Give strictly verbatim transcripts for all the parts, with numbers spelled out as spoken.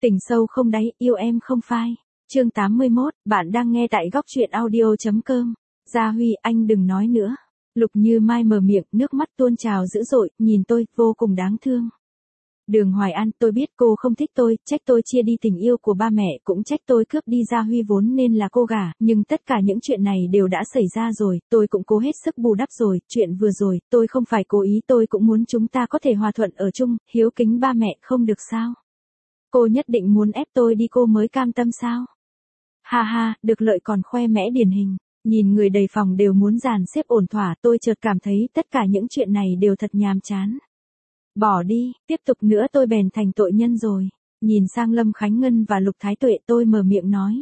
Tình sâu không đáy, yêu em không phai. Chương tám mươi mốt, bạn đang nghe tại góc truyện audio chấm com. Gia Huy, anh đừng nói nữa. Lục Như Mai mở miệng, nước mắt tuôn trào dữ dội, nhìn tôi, vô cùng đáng thương. Đường Hoài An, tôi biết cô không thích tôi, trách tôi chia đi tình yêu của ba mẹ, cũng trách tôi cướp đi Gia Huy vốn nên là cô gả, nhưng tất cả những chuyện này đều đã xảy ra rồi, tôi cũng cố hết sức bù đắp rồi, chuyện vừa rồi, tôi không phải cố ý, tôi cũng muốn chúng ta có thể hòa thuận ở chung, hiếu kính ba mẹ không được sao? Cô nhất định muốn ép tôi đi cô mới cam tâm sao? Ha ha, được lợi còn khoe mẽ điển hình. Nhìn người đầy phòng đều muốn dàn xếp ổn thỏa, tôi chợt cảm thấy tất cả những chuyện này đều thật nhàm chán. Bỏ đi, tiếp tục nữa tôi bèn thành tội nhân rồi. Nhìn sang Lâm Khánh Ngân và Lục Thái Tuệ tôi mở miệng nói.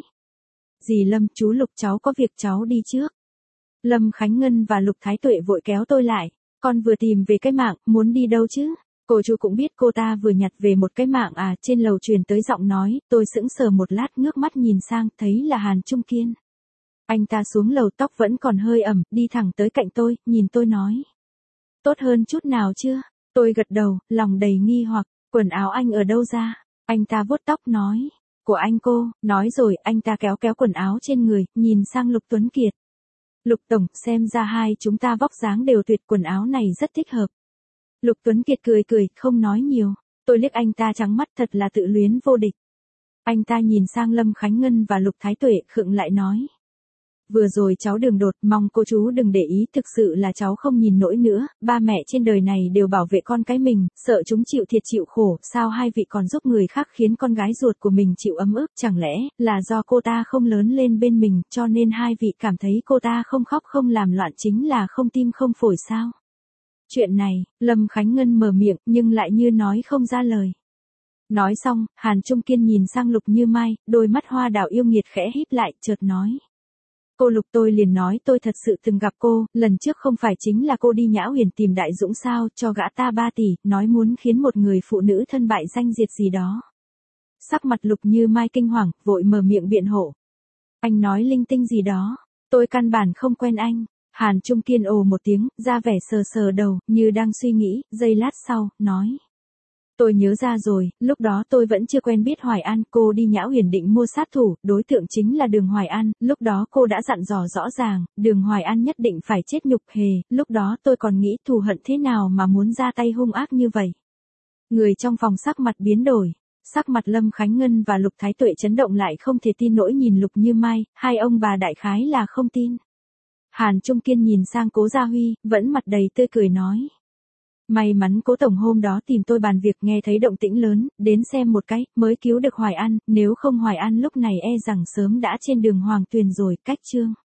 Dì Lâm, chú Lục cháu có việc cháu đi trước. Lâm Khánh Ngân và Lục Thái Tuệ vội kéo tôi lại. Con vừa tìm về cái mạng, muốn đi đâu chứ? Cô chú cũng biết cô ta vừa nhặt về một cái mạng à, trên lầu truyền tới giọng nói, tôi sững sờ một lát ngước mắt nhìn sang, thấy là Hàn Trung Kiên. Anh ta xuống lầu tóc vẫn còn hơi ẩm, đi thẳng tới cạnh tôi, nhìn tôi nói. Tốt hơn chút nào chưa? Tôi gật đầu, lòng đầy nghi hoặc, quần áo anh ở đâu ra? Anh ta vuốt tóc nói. Của anh cô, nói rồi, anh ta kéo kéo quần áo trên người, nhìn sang Lục Tuấn Kiệt. Lục Tổng, xem ra hai chúng ta vóc dáng đều tuyệt, quần áo này rất thích hợp. Lục Tuấn Kiệt cười cười, không nói nhiều. Tôi liếc anh ta trắng mắt, thật là tự luyến vô địch. Anh ta nhìn sang Lâm Khánh Ngân và Lục Thái Tuệ, khựng lại nói. Vừa rồi cháu đường đột, mong cô chú đừng để ý, thực sự là cháu không nhìn nổi nữa, ba mẹ trên đời này đều bảo vệ con cái mình, sợ chúng chịu thiệt chịu khổ, sao hai vị còn giúp người khác khiến con gái ruột của mình chịu ấm ức, chẳng lẽ là do cô ta không lớn lên bên mình, cho nên hai vị cảm thấy cô ta không khóc không làm loạn chính là không tim không phổi sao? Chuyện này, Lâm Khánh Ngân mở miệng nhưng lại như nói không ra lời. Nói xong, Hàn Trung Kiên nhìn sang Lục Như Mai, đôi mắt hoa đào yêu nghiệt khẽ híp lại, chợt nói. Cô Lục, tôi liền nói tôi thật sự từng gặp cô, lần trước không phải chính là cô đi Nhã Huyền tìm Đại Dũng sao, cho gã ta ba tỷ, nói muốn khiến một người phụ nữ thân bại danh diệt gì đó. Sắc mặt Lục Như Mai kinh hoàng, vội mở miệng biện hộ. Anh nói linh tinh gì đó, tôi căn bản không quen anh. Hàn Trung Kiên ồ một tiếng, ra vẻ sờ sờ đầu, như đang suy nghĩ, giây lát sau, nói. Tôi nhớ ra rồi, lúc đó tôi vẫn chưa quen biết Hoài An, cô đi Nhã Huyền định mua sát thủ, đối tượng chính là Đường Hoài An, lúc đó cô đã dặn dò rõ ràng, Đường Hoài An nhất định phải chết nhục hề, lúc đó tôi còn nghĩ thù hận thế nào mà muốn ra tay hung ác như vậy. Người trong phòng sắc mặt biến đổi, sắc mặt Lâm Khánh Ngân và Lục Thái Tuệ chấn động lại không thể tin nổi nhìn Lục Như Mai, hai ông bà đại khái là không tin. Hàn Trung Kiên nhìn sang Cố Gia Huy, vẫn mặt đầy tươi cười nói. May mắn Cố Tổng hôm đó tìm tôi bàn việc nghe thấy động tĩnh lớn, đến xem một cái, mới cứu được Hoài An, nếu không Hoài An lúc này e rằng sớm đã trên đường Hoàng Tuyền rồi, cách chương.